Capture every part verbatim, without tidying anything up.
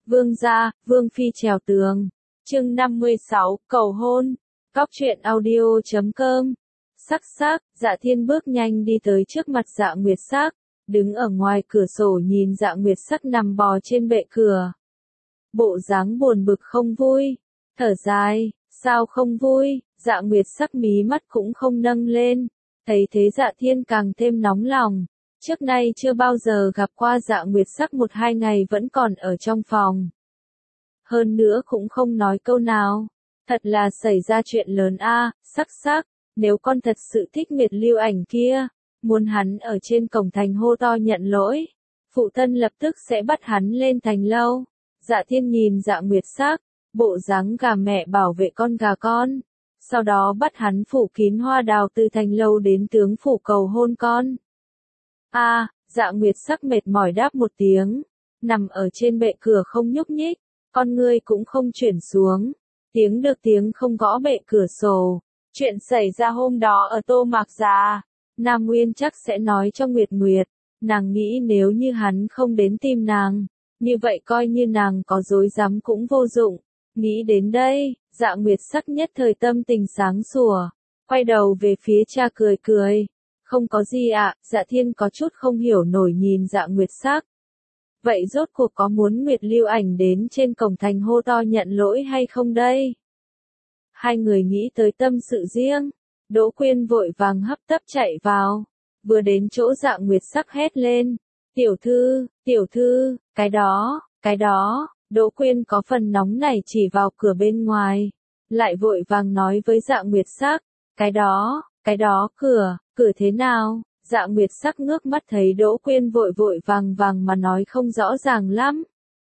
Vương gia, Vương phi trèo tường. Chương năm mươi sáu, cầu hôn. Cóc truyện audio chấm com. Sắc sắc, Dạ Thiên bước nhanh đi tới trước mặt Dạ Nguyệt Sắc, đứng ở ngoài cửa sổ nhìn Dạ Nguyệt Sắc nằm bò trên bệ cửa. Bộ dáng buồn bực không vui, thở dài, sao không vui, Dạ Nguyệt Sắc mí mắt cũng không nâng lên, thấy thế Dạ Thiên càng thêm nóng lòng. Trước nay chưa bao giờ gặp qua Dạ Nguyệt Sắc một hai ngày vẫn còn ở trong phòng. Hơn nữa cũng không nói câu nào. Thật là xảy ra chuyện lớn a, à, Sắc Sắc, nếu con thật sự thích Nguyệt Lưu Ảnh kia, muốn hắn ở trên cổng thành hô to nhận lỗi, phụ thân lập tức sẽ bắt hắn lên thành lâu. Dạ Thiên nhìn Dạ Nguyệt Sắc, bộ dáng gà mẹ bảo vệ con gà con, sau đó bắt hắn phủ kín hoa đào từ thành lâu đến tướng phủ cầu hôn con. A, à, Dạ Nguyệt Sắc mệt mỏi đáp một tiếng, nằm ở trên bệ cửa không nhúc nhích, con ngươi cũng không chuyển xuống, tiếng được tiếng không gõ bệ cửa sổ. Chuyện xảy ra hôm đó ở Tô Mạc Gia, Nam Nguyên chắc sẽ nói cho Nguyệt Nguyệt, nàng nghĩ nếu như hắn không đến tìm nàng, như vậy coi như nàng có dối dám cũng vô dụng. Nghĩ đến đây, Dạ Nguyệt Sắc nhất thời tâm tình sáng sủa, quay đầu về phía cha cười cười. Không có gì ạ, à, Dạ Thiên có chút không hiểu nổi nhìn Dạ Nguyệt Sắc. Vậy rốt cuộc có muốn Nguyệt Lưu Ảnh đến trên cổng thành hô to nhận lỗi hay không đây? Hai người nghĩ tới tâm sự riêng, Đỗ Quyên vội vàng hấp tấp chạy vào, vừa đến chỗ Dạ Nguyệt Sắc hét lên, tiểu thư, tiểu thư, cái đó, cái đó, Đỗ Quyên có phần nóng nảy chỉ vào cửa bên ngoài, lại vội vàng nói với Dạ Nguyệt Sắc, cái đó, cái đó cửa, cửa thế nào? Dạ Nguyệt Sắc ngước mắt thấy Đỗ Quyên vội vội vàng vàng mà nói không rõ ràng lắm.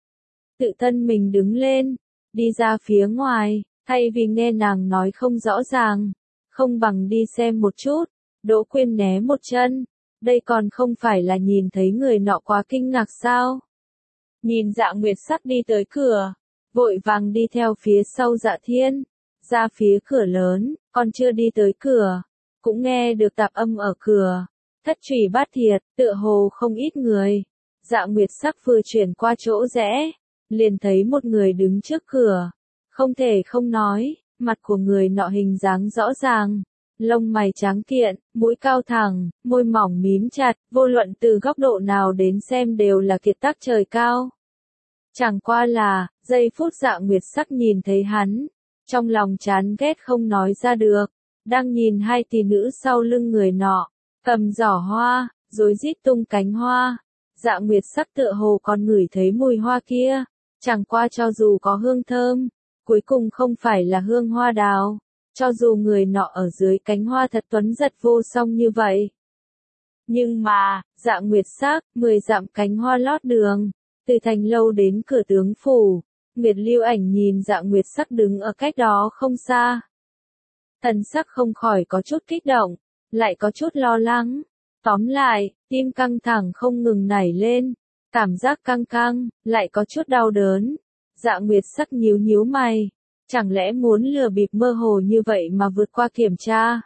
Tự thân mình đứng lên, đi ra phía ngoài, thay vì nghe nàng nói không rõ ràng, không bằng đi xem một chút. Đỗ Quyên né một chân, đây còn không phải là nhìn thấy người nọ quá kinh ngạc sao? Nhìn Dạ Nguyệt Sắc đi tới cửa, vội vàng đi theo phía sau Dạ Thiên, ra phía cửa lớn, còn chưa đi tới cửa, cũng nghe được tạp âm ở cửa. Thất trùy bát thiệt, tựa hồ không ít người. Dạ Nguyệt Sắc vừa chuyển qua chỗ rẽ, liền thấy một người đứng trước cửa. Không thể không nói, mặt của người nọ hình dáng rõ ràng. Lông mày trắng kiện, mũi cao thẳng, môi mỏng mím chặt, vô luận từ góc độ nào đến xem đều là kiệt tác trời cao. Chẳng qua là, giây phút Dạ Nguyệt Sắc nhìn thấy hắn, trong lòng chán ghét không nói ra được, đang nhìn hai tỷ nữ sau lưng người nọ. Cầm giỏ hoa, rối rít tung cánh hoa. Dạ Nguyệt Sắc tựa hồ còn ngửi thấy mùi hoa kia, chẳng qua cho dù có hương thơm, cuối cùng không phải là hương hoa đào, cho dù người nọ ở dưới cánh hoa thật tuấn giật vô song như vậy. Nhưng mà, Dạ Nguyệt Sắc, mười dặm cánh hoa lót đường, từ thành lâu đến cửa tướng phủ, Nguyệt Lưu Ảnh nhìn Dạ Nguyệt Sắc đứng ở cách đó không xa. Thần sắc không khỏi có chút kích động, lại có chút lo lắng. Tóm lại, tim căng thẳng không ngừng nảy lên, cảm giác căng căng, lại có chút đau đớn. Dạ Nguyệt Sắc nhíu nhíu mày, chẳng lẽ muốn lừa bịp mơ hồ như vậy mà vượt qua kiểm tra?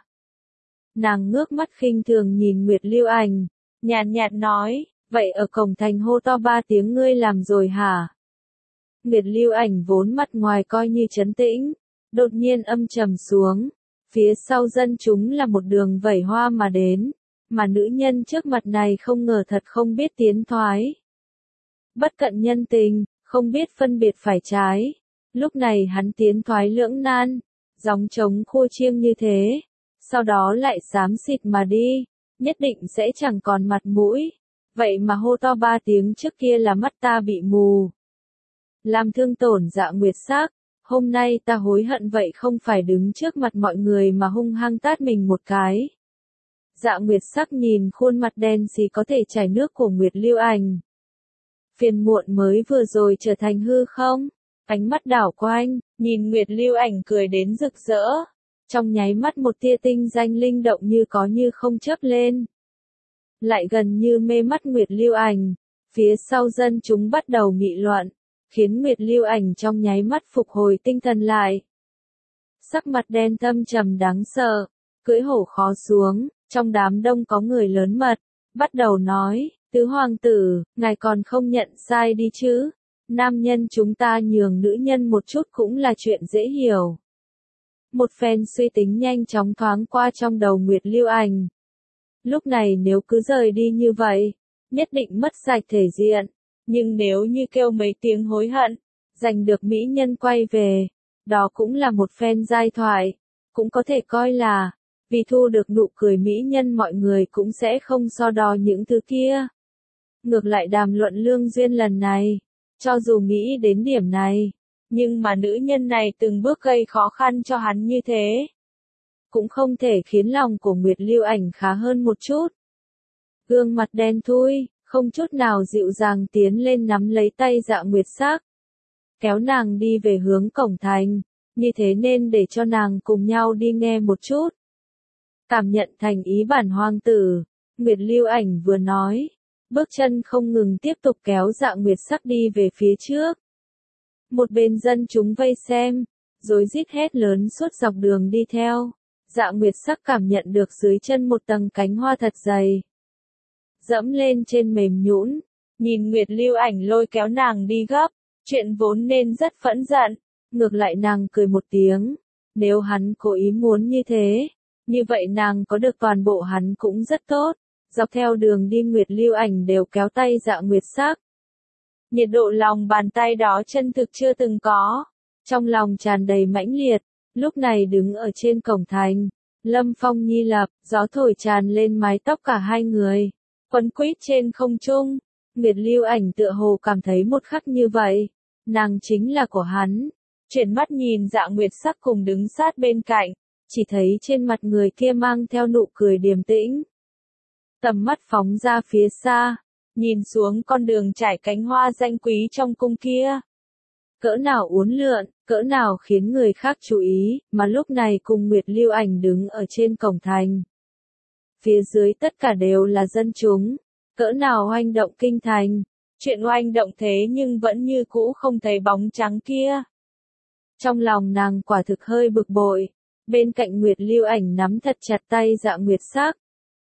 Nàng ngước mắt khinh thường nhìn Nguyệt Lưu Ảnh, nhàn nhạt nói, vậy ở cổng thành hô to ba tiếng ngươi làm rồi hả? Nguyệt Lưu Ảnh vốn mặt ngoài coi như trấn tĩnh, đột nhiên âm trầm xuống. Phía sau dân chúng là một đường vẩy hoa mà đến, mà nữ nhân trước mặt này không ngờ thật không biết tiến thoái. Bất cận nhân tình, không biết phân biệt phải trái. Lúc này hắn tiến thoái lưỡng nan, gióng trống khô chiêng như thế, sau đó lại xám xịt mà đi, nhất định sẽ chẳng còn mặt mũi. Vậy mà hô to ba tiếng trước kia là mắt ta bị mù, làm thương tổn Dạ Nguyệt Sắc. Hôm nay ta hối hận vậy không phải đứng trước mặt mọi người mà hung hăng tát mình một cái. Dạ Nguyệt Sắc nhìn khuôn mặt đen xì có thể chảy nước của Nguyệt Lưu Ảnh. Phiền muộn mới vừa rồi trở thành hư không? Ánh mắt đảo quanh, nhìn Nguyệt Lưu Ảnh cười đến rực rỡ. Trong nháy mắt một tia tinh danh linh động như có như không chớp lên. Lại gần như mê mắt Nguyệt Lưu Ảnh. Phía sau dân chúng bắt đầu nghị luận, khiến Nguyệt Lưu Ảnh trong nháy mắt phục hồi tinh thần lại. Sắc mặt đen thâm trầm đáng sợ, cưỡi hổ khó xuống, trong đám đông có người lớn mật, bắt đầu nói, tứ hoàng tử, ngài còn không nhận sai đi chứ, Nam nhân chúng ta nhường nữ nhân một chút cũng là chuyện dễ hiểu. Một phen suy tính nhanh chóng thoáng qua trong đầu Nguyệt Lưu Ảnh. Lúc này nếu cứ rời đi như vậy, nhất định mất sạch thể diện. Nhưng nếu như kêu mấy tiếng hối hận, giành được mỹ nhân quay về, đó cũng là một phen giai thoại. Cũng có thể coi là, vì thu được nụ cười mỹ nhân mọi người cũng sẽ không so đo những thứ kia. Ngược lại đàm luận lương duyên lần này, cho dù nghĩ đến điểm này, nhưng mà nữ nhân này từng bước gây khó khăn cho hắn như thế, cũng không thể khiến lòng của Nguyệt Lưu Ảnh khá hơn một chút. Gương mặt đen thui, không chút nào dịu dàng tiến lên nắm lấy tay Dạ Nguyệt Sắc, kéo nàng đi về hướng cổng thành, như thế nên để cho nàng cùng nhau đi nghe một chút. Cảm nhận thành ý bản hoàng tử, Nguyệt Lưu Ảnh vừa nói, bước chân không ngừng tiếp tục kéo Dạ Nguyệt Sắc đi về phía trước. Một bên dân chúng vây xem, rối rít hét lớn suốt dọc đường đi theo. Dạ Nguyệt Sắc cảm nhận được dưới chân một tầng cánh hoa thật dày. Dẫm lên trên mềm nhũn, nhìn Nguyệt Lưu Ảnh lôi kéo nàng đi gấp, chuyện vốn nên rất phẫn giận, ngược lại nàng cười một tiếng, nếu hắn cố ý muốn như thế, như vậy nàng có được toàn bộ hắn cũng rất tốt. Dọc theo đường đi Nguyệt Lưu Ảnh đều kéo tay Dạ Nguyệt Sắc. Nhiệt độ lòng bàn tay đó chân thực chưa từng có, trong lòng tràn đầy mãnh liệt, lúc này đứng ở trên cổng thành, Lâm Phong Nhi Lập, gió thổi tràn lên mái tóc cả hai người, quấn quýt trên không trung. Nguyệt Lưu Ảnh tựa hồ cảm thấy một khắc như vậy, nàng chính là của hắn. Chuyển mắt nhìn Dạ Nguyệt Sắc cùng đứng sát bên cạnh, chỉ thấy trên mặt người kia mang theo nụ cười điềm tĩnh. Tầm mắt phóng ra phía xa, nhìn xuống con đường trải cánh hoa danh quý trong cung kia. Cỡ nào uốn lượn, cỡ nào khiến người khác chú ý, mà lúc này cùng Nguyệt Lưu Ảnh đứng ở trên cổng thành. Phía dưới tất cả đều là dân chúng, cỡ nào oanh động kinh thành, chuyện oanh động thế nhưng vẫn như cũ không thấy bóng trắng kia. Trong lòng nàng quả thực hơi bực bội, bên cạnh Nguyệt Lưu Ảnh nắm thật chặt tay Dạ Nguyệt Sắc.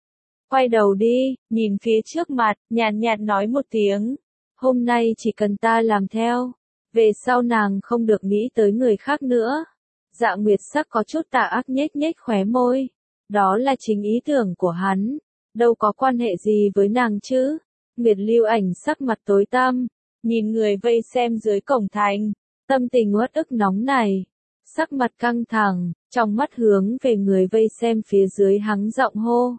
Quay đầu đi, nhìn phía trước mặt, nhàn nhạt nói một tiếng. Hôm nay chỉ cần ta làm theo, về sau nàng không được nghĩ tới người khác nữa. Dạ Nguyệt Sắc có chút tà ác nhếch nhếch khóe môi. Đó là chính ý tưởng của hắn, đâu có quan hệ gì với nàng chứ. Nguyệt Lưu Ảnh sắc mặt tối tăm, nhìn người vây xem dưới cổng thành, tâm tình uất ức nóng này. Sắc mặt căng thẳng, trong mắt hướng về người vây xem phía dưới hắng giọng hô.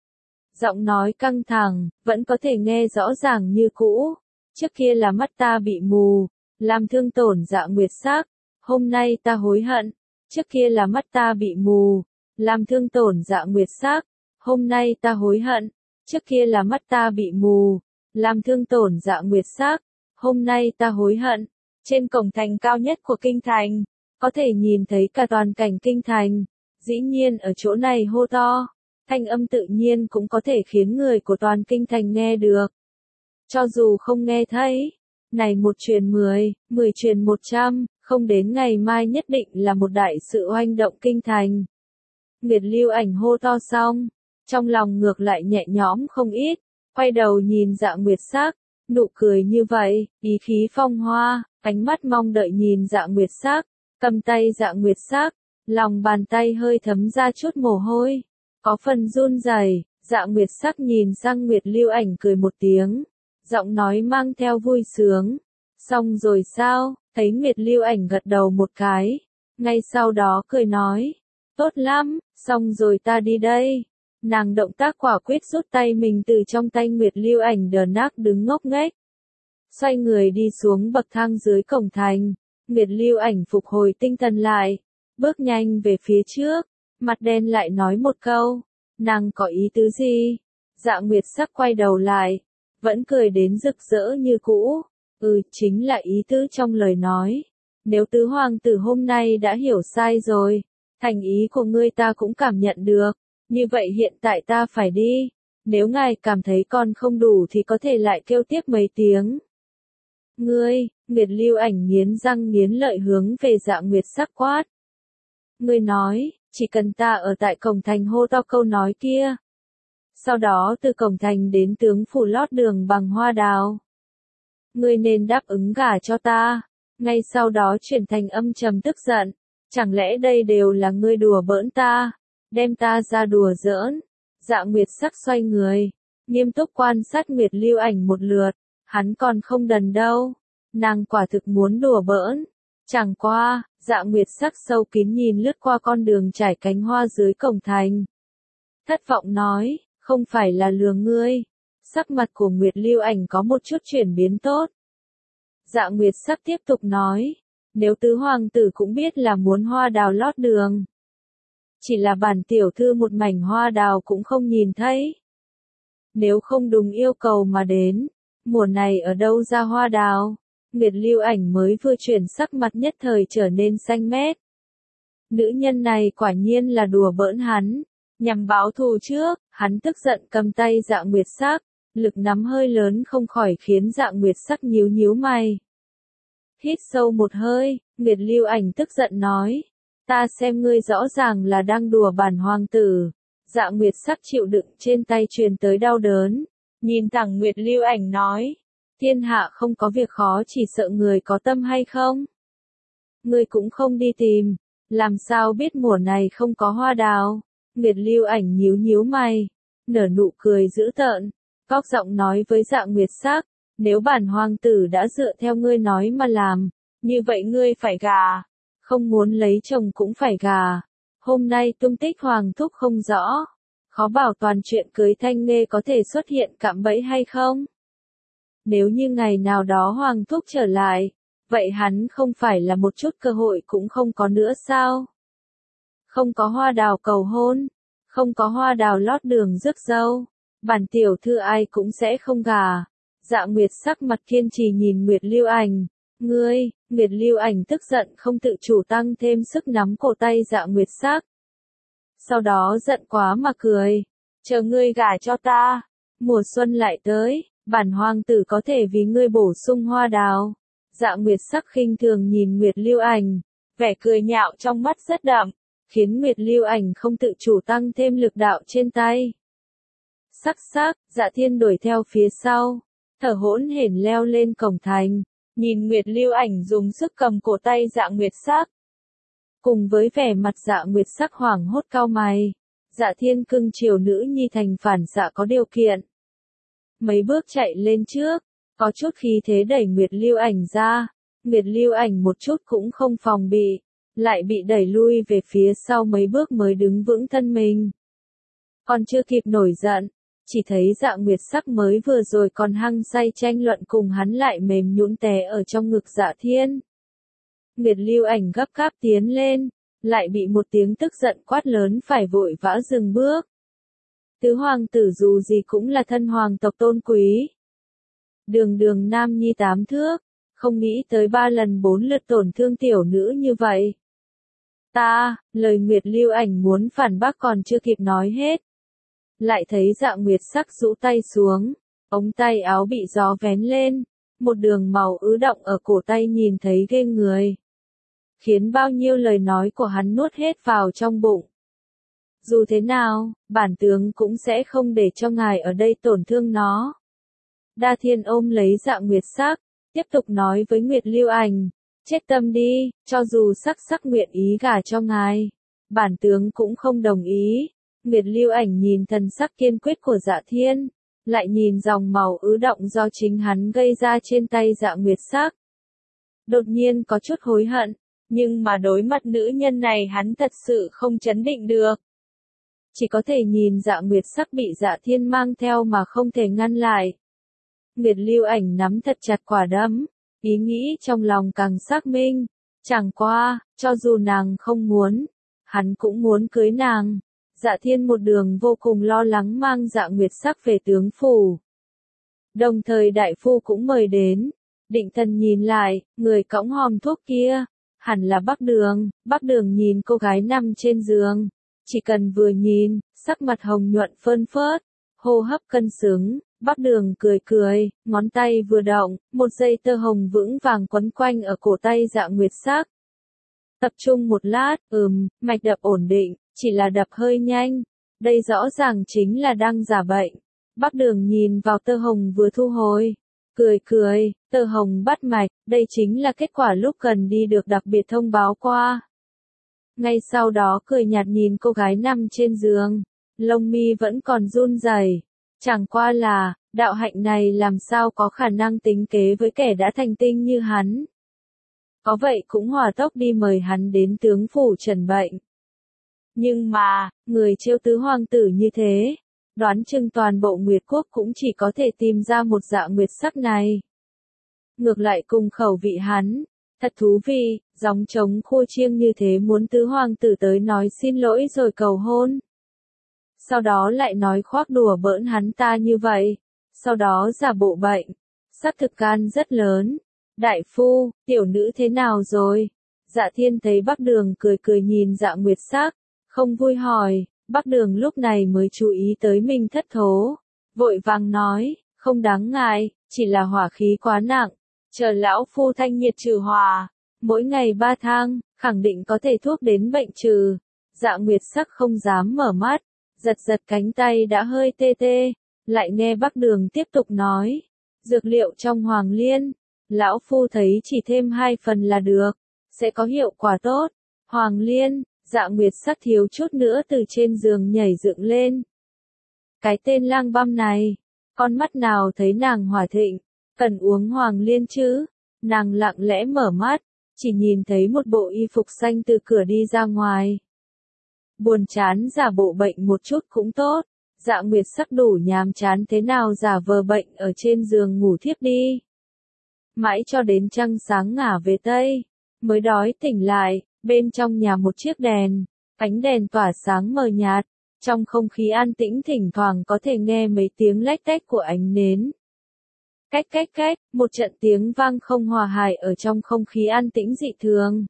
Giọng nói căng thẳng, vẫn có thể nghe rõ ràng như cũ. Trước kia là mắt ta bị mù, làm thương tổn Dạ Nguyệt Sắc. Hôm nay ta hối hận. Trước kia là mắt ta bị mù, làm thương tổn Dạ Nguyệt Sắc. Hôm nay ta hối hận. Trước kia là mắt ta bị mù, làm thương tổn Dạ Nguyệt Sắc. Hôm nay ta hối hận. Trên cổng thành cao nhất của kinh thành, có thể nhìn thấy cả toàn cảnh kinh thành. Dĩ nhiên ở chỗ này hô to. Thanh âm tự nhiên cũng có thể khiến người của toàn kinh thành nghe được. Cho dù không nghe thấy, này một truyền mười, mười truyền một trăm, không đến ngày mai nhất định là một đại sự oanh động kinh thành. Nguyệt Lưu Ảnh hô to xong, trong lòng ngược lại nhẹ nhõm không ít, quay đầu nhìn Dạ Nguyệt Sắc, nụ cười như vậy, ý khí phong hoa, ánh mắt mong đợi nhìn Dạ Nguyệt Sắc, cầm tay Dạ Nguyệt Sắc, lòng bàn tay hơi thấm ra chút mồ hôi. Có phần run rẩy. Dạ Nguyệt Sắc nhìn sang Nguyệt Lưu Ảnh cười một tiếng, giọng nói mang theo vui sướng. Xong rồi sao? Thấy Nguyệt Lưu Ảnh gật đầu một cái, ngay sau đó cười nói, tốt lắm, xong rồi ta đi đây. Nàng động tác quả quyết rút tay mình từ trong tay Nguyệt Lưu Ảnh đờ nác đứng ngốc nghếch. Xoay người đi xuống bậc thang dưới cổng thành, Nguyệt Lưu Ảnh phục hồi tinh thần lại, bước nhanh về phía trước. Mặt đen lại nói một câu, nàng có ý tứ gì? Dạ Nguyệt Sắc quay đầu lại, vẫn cười đến rực rỡ như cũ. Ừ, chính là ý tứ trong lời nói. Nếu tứ hoàng tử hôm nay đã hiểu sai rồi, thành ý của ngươi ta cũng cảm nhận được, như vậy hiện tại ta phải đi. Nếu ngài cảm thấy còn không đủ thì có thể lại kêu tiếp mấy tiếng. Ngươi, Nguyệt Lưu Ảnh nghiến răng nghiến lợi hướng về Dạ Nguyệt Sắc quát. Ngươi nói, chỉ cần ta ở tại cổng thành hô to câu nói kia. Sau đó từ cổng thành đến tướng phủ lót đường bằng hoa đào. ngươi nên đáp ứng gả cho ta. Ngay sau đó chuyển thành âm trầm tức giận, chẳng lẽ đây đều là ngươi đùa bỡn ta, đem ta ra đùa giỡn. Dạ Nguyệt Sắc xoay người, nghiêm túc quan sát Nguyệt Lưu Ảnh một lượt, hắn còn không đần đâu, nàng quả thực muốn đùa bỡn. Chẳng qua, Dạ Nguyệt Sắc sâu kín nhìn lướt qua con đường trải cánh hoa dưới cổng thành. Thất vọng nói, không phải là lừa ngươi. Sắc mặt của Nguyệt Lưu Ảnh có một chút chuyển biến tốt. Dạ Nguyệt Sắc tiếp tục nói, nếu tứ hoàng tử cũng biết là muốn hoa đào lót đường. Chỉ là bản tiểu thư một mảnh hoa đào cũng không nhìn thấy. Nếu không đúng yêu cầu mà đến, mùa này ở đâu ra hoa đào? Nguyệt Lưu Ảnh mới vừa chuyển sắc mặt nhất thời trở nên xanh mét. Nữ nhân này quả nhiên là đùa bỡn hắn, nhằm báo thù trước, hắn tức giận cầm tay Dạ Nguyệt Sắc, lực nắm hơi lớn không khỏi khiến Dạ Nguyệt Sắc nhíu nhíu mày. Hít sâu một hơi, Nguyệt Lưu Ảnh tức giận nói, ta xem ngươi rõ ràng là đang đùa bản hoàng tử. Dạ Nguyệt Sắc chịu đựng trên tay truyền tới đau đớn, nhìn thẳng Nguyệt Lưu Ảnh nói, thiên hạ không có việc khó chỉ sợ người có tâm hay không? Ngươi cũng không đi tìm, làm sao biết mùa này không có hoa đào? Nguyệt Lưu Ảnh nhíu nhíu mày, nở nụ cười dữ tợn, cóc giọng nói với Dạ Nguyệt Sắc, nếu bản hoàng tử đã dựa theo ngươi nói mà làm, như vậy ngươi phải gả, không muốn lấy chồng cũng phải gả. Hôm nay tung tích hoàng thúc không rõ, khó bảo toàn chuyện cưới Thanh Nghê có thể xuất hiện cạm bẫy hay không. Nếu như ngày nào đó hoàng thúc trở lại, vậy hắn không phải là một chút cơ hội cũng không có nữa sao? Không có hoa đào cầu hôn, không có hoa đào lót đường rước dâu, bản tiểu thư ai cũng sẽ không gả. Dạ Nguyệt Sắc mặt kiên trì nhìn Nguyệt Lưu Ảnh, ngươi, Nguyệt Lưu Ảnh tức giận không tự chủ tăng thêm sức nắm cổ tay Dạ Nguyệt Sắc. Sau đó giận quá mà cười, chờ ngươi gả cho ta, mùa xuân lại tới, bản hoàng tử có thể vì ngươi bổ sung hoa đào. Dạ Nguyệt Sắc khinh thường nhìn Nguyệt Lưu Ảnh, vẻ cười nhạo trong mắt rất đậm, khiến Nguyệt Lưu Ảnh không tự chủ tăng thêm lực đạo trên tay. Sắc sắc, Dạ Thiên đuổi theo phía sau, thở hỗn hển leo lên cổng thành, nhìn Nguyệt Lưu Ảnh dùng sức cầm cổ tay Dạ Nguyệt Sắc. Cùng với vẻ mặt Dạ Nguyệt Sắc hoảng hốt cau mày, Dạ Thiên cưng chiều nữ nhi thành phản xạ có điều kiện. Mấy bước chạy lên trước, có chút khí thế đẩy Nguyệt Lưu Ảnh ra, Nguyệt Lưu Ảnh một chút cũng không phòng bị, lại bị đẩy lui về phía sau mấy bước mới đứng vững thân mình. Còn chưa kịp nổi giận, chỉ thấy Dạ Nguyệt Sắc mới vừa rồi còn hăng say tranh luận cùng hắn lại mềm nhũn té ở trong ngực Dạ Thiên. Nguyệt Lưu Ảnh gấp gáp tiến lên, lại bị một tiếng tức giận quát lớn phải vội vã dừng bước. Tứ hoàng tử dù gì cũng là thân hoàng tộc tôn quý. Đường đường nam nhi tám thước, không nghĩ tới ba lần bốn lượt tổn thương tiểu nữ như vậy. Ta, lời Nguyệt Lưu Ảnh muốn phản bác còn chưa kịp nói hết. Lại thấy Dạ Nguyệt Sắc rũ tay xuống, ống tay áo bị gió vén lên, một đường màu ứ động ở cổ tay nhìn thấy ghê người. Khiến bao nhiêu lời nói của hắn nuốt hết vào trong bụng. Dù thế nào, bản tướng cũng sẽ không để cho ngài ở đây tổn thương nó. Đa Thiên ôm lấy Dạ Nguyệt Sắc, tiếp tục nói với Nguyệt Lưu Ảnh, chết tâm đi, cho dù Sắc Sắc nguyện ý gả cho ngài, bản tướng cũng không đồng ý. Nguyệt Lưu Ảnh nhìn thần sắc kiên quyết của Dạ Thiên, lại nhìn dòng màu ứ động do chính hắn gây ra trên tay Dạ Nguyệt Sắc. Đột nhiên có chút hối hận, nhưng mà đối mặt nữ nhân này hắn thật sự không chấn định được. Chỉ có thể nhìn Dạ Nguyệt Sắc bị Dạ Thiên mang theo mà không thể ngăn lại. Nguyệt Lưu Ảnh nắm thật chặt quả đấm, ý nghĩ trong lòng càng xác minh, chẳng qua, cho dù nàng không muốn, hắn cũng muốn cưới nàng. Dạ Thiên một đường vô cùng lo lắng mang Dạ Nguyệt Sắc về tướng phủ. Đồng thời đại phu cũng mời đến, định thần nhìn lại, người cõng hòm thuốc kia, hẳn là Bắc Đường. Bắc Đường nhìn cô gái nằm trên giường, chỉ cần vừa nhìn, sắc mặt hồng nhuận phơn phớt, hô hấp cân xứng, Bắc Đường cười cười, ngón tay vừa động, một dây tơ hồng vững vàng quấn quanh ở cổ tay Dạ Nguyệt Sắc. Tập trung một lát, ừm, mạch đập ổn định, chỉ là đập hơi nhanh, đây rõ ràng chính là đang giả bệnh. Bắc Đường nhìn vào tơ hồng vừa thu hồi, cười cười, tơ hồng bắt mạch, đây chính là kết quả lúc cần đi được đặc biệt thông báo qua. Ngay sau đó cười nhạt nhìn cô gái nằm trên giường, lông mi vẫn còn run rẩy. Chẳng qua là, đạo hạnh này làm sao có khả năng tính kế với kẻ đã thành tinh như hắn. Có vậy cũng hỏa tốc đi mời hắn đến tướng phủ trần bệnh. Nhưng mà, người trêu tứ hoàng tử như thế, đoán chừng toàn bộ Nguyệt Quốc cũng chỉ có thể tìm ra một Dạ Nguyệt Sắc này. Ngược lại cùng khẩu vị hắn, thật thú vị, gióng trống khua chiêng như thế muốn tứ hoàng tử tới nói xin lỗi rồi cầu hôn. Sau đó lại nói khoác đùa bỡn hắn ta như vậy, sau đó giả bộ bệnh, sắc thực gan rất lớn. Đại phu, tiểu nữ thế nào rồi? Dạ Thiên thấy Bắc Đường cười cười nhìn Dạ Nguyệt Sắc, không vui hỏi. Bắc Đường lúc này mới chú ý tới mình thất thố, vội vàng nói, không đáng ngại, chỉ là hỏa khí quá nặng, chờ lão phu thanh nhiệt trừ hỏa, mỗi ngày ba thang, khẳng định có thể thuốc đến bệnh trừ. Dạ Nguyệt Sắc không dám mở mắt, giật giật cánh tay đã hơi tê tê, lại nghe Bắc Đường tiếp tục nói, dược liệu trong Hoàng Liên, lão phu thấy chỉ thêm hai phần là được, sẽ có hiệu quả tốt. Hoàng Liên, Dạ Nguyệt Sắc thiếu chút nữa từ trên giường nhảy dựng lên. Cái tên lang băm này, con mắt nào thấy nàng hỏa thịnh, cần uống Hoàng Liên chứ? Nàng lặng lẽ mở mắt, chỉ nhìn thấy một bộ y phục xanh từ cửa đi ra ngoài. Buồn chán giả bộ bệnh một chút cũng tốt, Dạ Nguyệt Sắc đủ nhàm chán thế nào giả vờ bệnh ở trên giường ngủ thiếp đi. Mãi cho đến trăng sáng ngả về Tây, mới đói tỉnh lại, bên trong nhà một chiếc đèn, ánh đèn tỏa sáng mờ nhạt, trong không khí an tĩnh thỉnh thoảng có thể nghe mấy tiếng lách tách của ánh nến. Cách cách cách, một trận tiếng vang không hòa hài ở trong không khí an tĩnh dị thường.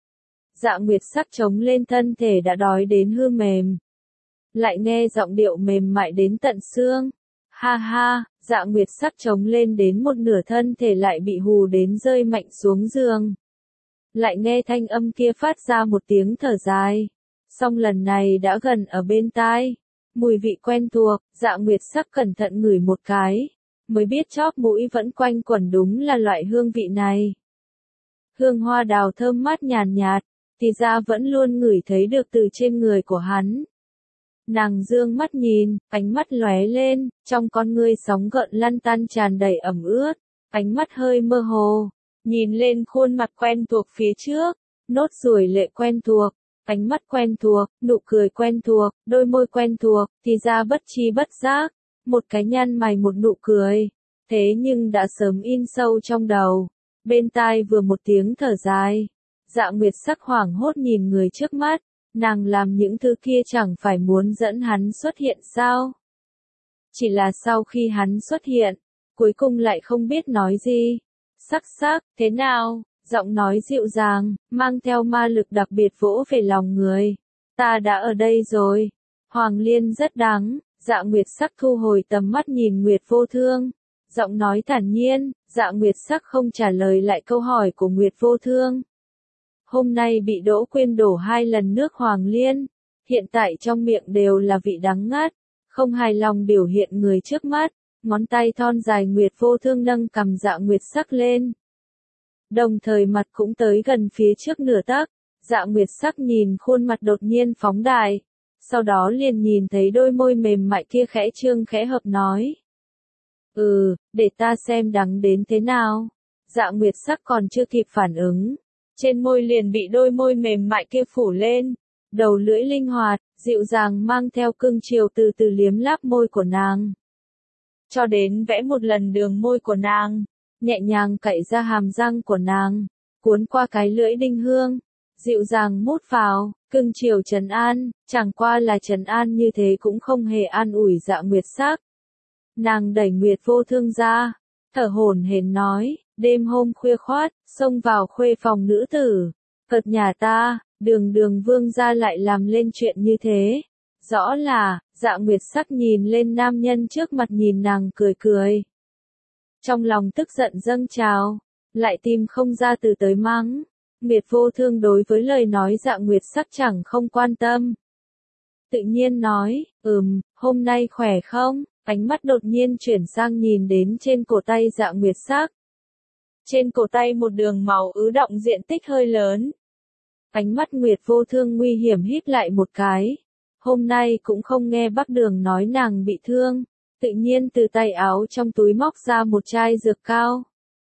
Dạ Nguyệt Sắc chống lên thân thể đã đói đến hư mềm. Lại nghe giọng điệu mềm mại đến tận xương. Ha ha, Dạ Nguyệt Sắc chống lên đến một nửa thân thể lại bị hù đến rơi mạnh xuống giường. Lại nghe thanh âm kia phát ra một tiếng thở dài. Song lần này đã gần ở bên tai. Mùi vị quen thuộc, Dạ Nguyệt Sắc cẩn thận ngửi một cái. Mới biết chóp mũi vẫn quanh quẩn đúng là loại hương vị này. Hương hoa đào thơm mát nhàn nhạt, thì ra vẫn luôn ngửi thấy được từ trên người của hắn. Nàng dương mắt nhìn, ánh mắt lóe lên, trong con ngươi sóng gợn lăn tăn tràn đầy ẩm ướt, ánh mắt hơi mơ hồ, nhìn lên khuôn mặt quen thuộc phía trước, nốt ruồi lệ quen thuộc, ánh mắt quen thuộc, nụ cười quen thuộc, đôi môi quen thuộc, thì ra bất chi bất giác, một cái nhăn mày một nụ cười, thế nhưng đã sớm in sâu trong đầu. Bên tai vừa một tiếng thở dài, Dạ Nguyệt Sắc hoảng hốt nhìn người trước mắt. Nàng làm những thứ kia chẳng phải muốn dẫn hắn xuất hiện sao? Chỉ là sau khi hắn xuất hiện, cuối cùng lại không biết nói gì. Sắc sắc, thế nào? Giọng nói dịu dàng, mang theo ma lực đặc biệt vỗ về lòng người. Ta đã ở đây rồi. Hoàng Liên rất đáng, Dạ Nguyệt Sắc thu hồi tầm mắt nhìn Nguyệt Vô Thương. Giọng nói thản nhiên, Dạ Nguyệt Sắc không trả lời lại câu hỏi của Nguyệt Vô Thương. Hôm nay bị Đỗ Quyên đổ hai lần nước Hoàng Liên, hiện tại trong miệng đều là vị đắng ngắt, không hài lòng biểu hiện người trước mắt, ngón tay thon dài Nguyệt Vô Thương nâng cầm Dạ Nguyệt Sắc lên. Đồng thời mặt cũng tới gần phía trước nửa tấc, Dạ Nguyệt Sắc nhìn khuôn mặt đột nhiên phóng đại, sau đó liền nhìn thấy đôi môi mềm mại kia khẽ trương khẽ hợp nói. Ừ, để ta xem đắng đến thế nào. Dạ Nguyệt Sắc còn chưa kịp phản ứng. Trên môi liền bị đôi môi mềm mại kia phủ lên, đầu lưỡi linh hoạt, dịu dàng mang theo cương chiều từ từ liếm láp môi của nàng. Cho đến vẽ một lần đường môi của nàng, nhẹ nhàng cạy ra hàm răng của nàng, cuốn qua cái lưỡi đinh hương, dịu dàng mút vào, cương chiều trấn an, chẳng qua là trấn an như thế cũng không hề an ủi Dạ Nguyệt Sắc. Nàng đẩy Nguyệt Vô Thương ra, thở hổn hển nói. Đêm hôm khuya khoát, xông vào khuê phòng nữ tử, cợt nhà ta, đường đường vương gia lại làm lên chuyện như thế. Rõ là, Dạ Nguyệt Sắc nhìn lên nam nhân trước mặt nhìn nàng cười cười. Trong lòng tức giận dâng trào, lại tìm không ra từ tới mắng. Nguyệt Vô Thương đối với lời nói Dạ Nguyệt Sắc chẳng không quan tâm. Tự nhiên nói, ừm, hôm nay khỏe không? Ánh mắt đột nhiên chuyển sang nhìn đến trên cổ tay Dạ Nguyệt Sắc. Trên cổ tay một đường máu ứ động diện tích hơi lớn. Ánh mắt Nguyệt Vô Thương nguy hiểm hít lại một cái. Hôm nay cũng không nghe bác Đường nói nàng bị thương, tự nhiên từ tay áo trong túi móc ra một chai dược cao.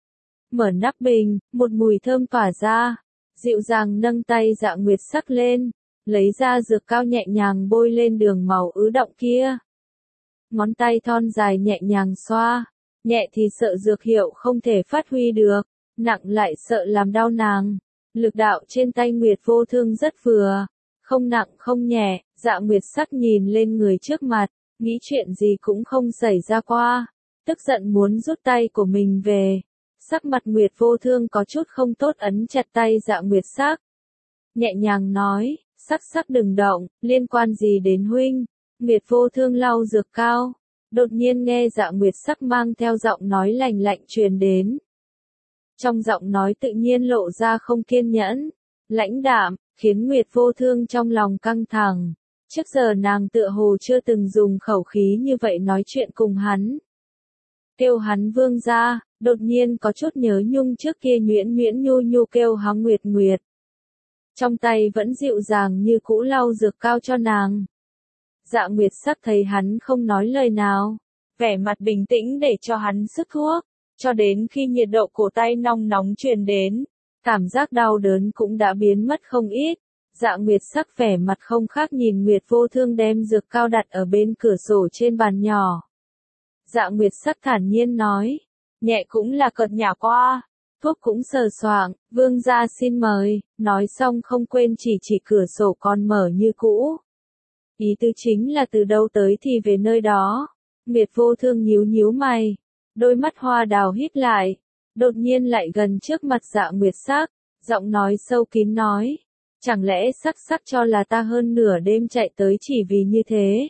Mở nắp bình, một mùi thơm tỏa ra, dịu dàng nâng tay Dạ Nguyệt Sắc lên, lấy ra dược cao nhẹ nhàng bôi lên đường màu ứ động kia. Ngón tay thon dài nhẹ nhàng xoa, nhẹ thì sợ dược hiệu không thể phát huy được, nặng lại sợ làm đau nàng. Lực đạo trên tay Nguyệt Vô Thương rất vừa, không nặng không nhẹ. Dạ Nguyệt Sắc nhìn lên người trước mặt, nghĩ chuyện gì cũng không xảy ra qua, tức giận muốn rút tay của mình về. Sắc mặt Nguyệt Vô Thương có chút không tốt ấn chặt tay Dạ Nguyệt Sắc. Nhẹ nhàng nói, Sắc Sắc đừng động, liên quan gì đến huynh. Nguyệt Vô Thương lau dược cao, đột nhiên nghe Dạ Nguyệt Sắc mang theo giọng nói lạnh lạnh truyền đến. Trong giọng nói tự nhiên lộ ra không kiên nhẫn, lãnh đạm, khiến Nguyệt Vô Thương trong lòng căng thẳng. Trước giờ nàng tựa hồ chưa từng dùng khẩu khí như vậy nói chuyện cùng hắn. Kêu hắn vương gia, đột nhiên có chút nhớ nhung trước kia nhuyễn nhuyễn nhu nhu kêu hắn Nguyệt Nguyệt. Trong tay vẫn dịu dàng như cũ lau dược cao cho nàng. Dạ Nguyệt Sắc thấy hắn không nói lời nào, vẻ mặt bình tĩnh để cho hắn sức thuốc, cho đến khi nhiệt độ cổ tay nóng nóng truyền đến, cảm giác đau đớn cũng đã biến mất không ít. Dạ Nguyệt Sắc vẻ mặt không khác nhìn Nguyệt Vô Thương đem dược cao đặt ở bên cửa sổ trên bàn nhỏ. Dạ Nguyệt Sắc thản nhiên nói, nhẹ cũng là cợt nhả qua, thuốc cũng sờ soạng, vương gia xin mời, nói xong không quên chỉ chỉ cửa sổ còn mở như cũ. Ý tứ chính là từ đâu tới thì về nơi đó. Nguyệt Vô Thương nhíu nhíu mày, đôi mắt hoa đào hít lại, đột nhiên lại gần trước mặt Dạ Nguyệt Sắc, giọng nói sâu kín nói. Chẳng lẽ Sắc Sắc cho là ta hơn nửa đêm chạy tới chỉ vì như thế?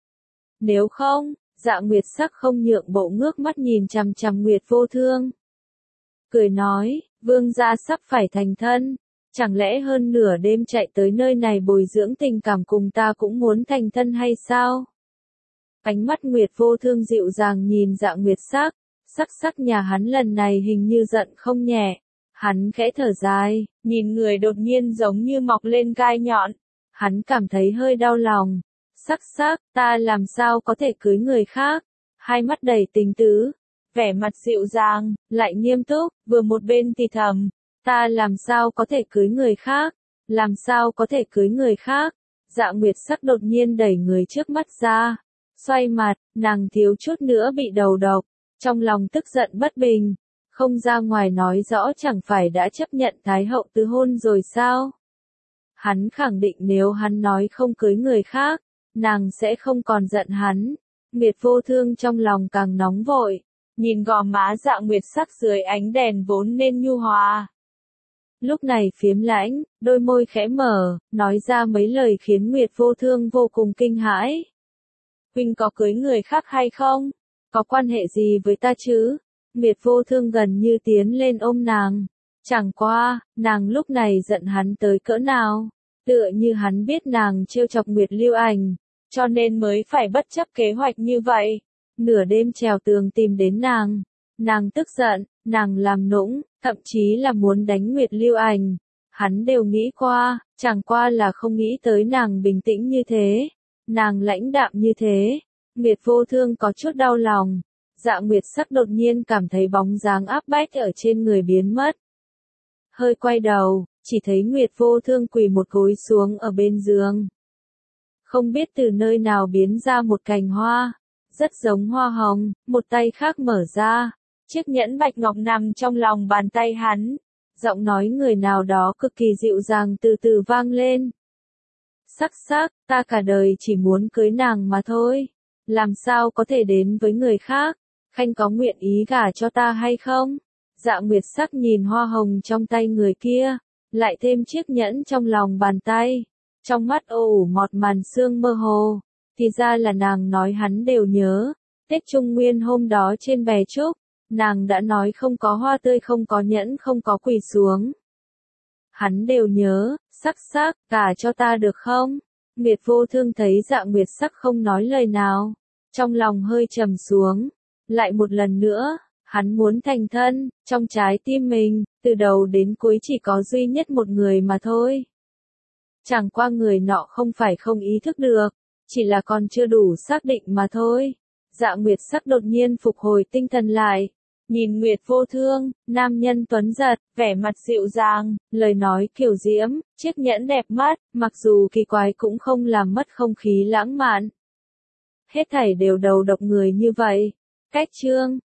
Nếu không, Dạ Nguyệt Sắc không nhượng bộ ngước mắt nhìn chằm chằm Nguyệt Vô Thương. Cười nói, vương gia sắp phải thành thân, chẳng lẽ hơn nửa đêm chạy tới nơi này bồi dưỡng tình cảm cùng ta cũng muốn thành thân hay sao? Ánh mắt Nguyệt Vô Thương dịu dàng nhìn Dạ Nguyệt Sắc, Sắc Sắc nhà hắn lần này hình như giận không nhẹ. Hắn khẽ thở dài, nhìn người đột nhiên giống như mọc lên gai nhọn. Hắn cảm thấy hơi đau lòng. Sắc Sắc, ta làm sao có thể cưới người khác? Hai mắt đầy tình tứ, vẻ mặt dịu dàng, lại nghiêm túc, vừa một bên thì thầm. Ta làm sao có thể cưới người khác? Làm sao có thể cưới người khác? Dạ Nguyệt Sắc đột nhiên đẩy người trước mắt ra. Xoay mặt, nàng thiếu chút nữa bị đầu độc. Trong lòng tức giận bất bình. Không ra ngoài nói rõ chẳng phải đã chấp nhận Thái hậu tứ hôn rồi sao? Hắn khẳng định nếu hắn nói không cưới người khác, nàng sẽ không còn giận hắn. Nguyệt Vô Thương trong lòng càng nóng vội, nhìn gò má Dạ Nguyệt Sắc dưới ánh đèn vốn nên nhu hòa. Lúc này phiếm lãnh, đôi môi khẽ mở, nói ra mấy lời khiến Nguyệt Vô Thương vô cùng kinh hãi. Huynh có cưới người khác hay không? Có quan hệ gì với ta chứ? Nguyệt Vô Thương gần như tiến lên ôm nàng. Chẳng qua, nàng lúc này giận hắn tới cỡ nào. Tựa như hắn biết nàng trêu chọc Nguyệt Lưu Ảnh, cho nên mới phải bất chấp kế hoạch như vậy. Nửa đêm trèo tường tìm đến nàng. Nàng tức giận, nàng làm nũng, thậm chí là muốn đánh Nguyệt Lưu Ảnh. Hắn đều nghĩ qua, chẳng qua là không nghĩ tới nàng bình tĩnh như thế. Nàng lãnh đạm như thế. Nguyệt Vô Thương có chút đau lòng. Dạ Nguyệt Sắc đột nhiên cảm thấy bóng dáng áp bách ở trên người biến mất. Hơi quay đầu, chỉ thấy Nguyệt Vô Thương quỳ một gối xuống ở bên giường. Không biết từ nơi nào biến ra một cành hoa, rất giống hoa hồng, một tay khác mở ra, chiếc nhẫn bạch ngọc nằm trong lòng bàn tay hắn. Giọng nói người nào đó cực kỳ dịu dàng từ từ vang lên. Sắc Sắc, ta cả đời chỉ muốn cưới nàng mà thôi, làm sao có thể đến với người khác? Khanh có nguyện ý gả cho ta hay không? Dạ Nguyệt Sắc nhìn hoa hồng trong tay người kia, lại thêm chiếc nhẫn trong lòng bàn tay. Trong mắt ô ủ một màn sương mơ hồ, thì ra là nàng nói hắn đều nhớ. Tết Trung Nguyên hôm đó trên bè trúc, nàng đã nói không có hoa tươi, không có nhẫn, không có quỳ xuống. Hắn đều nhớ. Sắc Sắc, gả cho ta được không? Nguyệt Vô Thương thấy Dạ Nguyệt Sắc không nói lời nào, trong lòng hơi trầm xuống. Lại một lần nữa, hắn muốn thành thân, trong trái tim mình, từ đầu đến cuối chỉ có duy nhất một người mà thôi. Chẳng qua người nọ không phải không ý thức được, chỉ là còn chưa đủ xác định mà thôi. Dạ Nguyệt Sắc đột nhiên phục hồi tinh thần lại, nhìn Nguyệt Vô Thương, nam nhân tuấn giật, vẻ mặt dịu dàng, lời nói kiều diễm, chiếc nhẫn đẹp mắt, mặc dù kỳ quái cũng không làm mất không khí lãng mạn. Hết thảy đều đầu độc người như vậy. Cách chương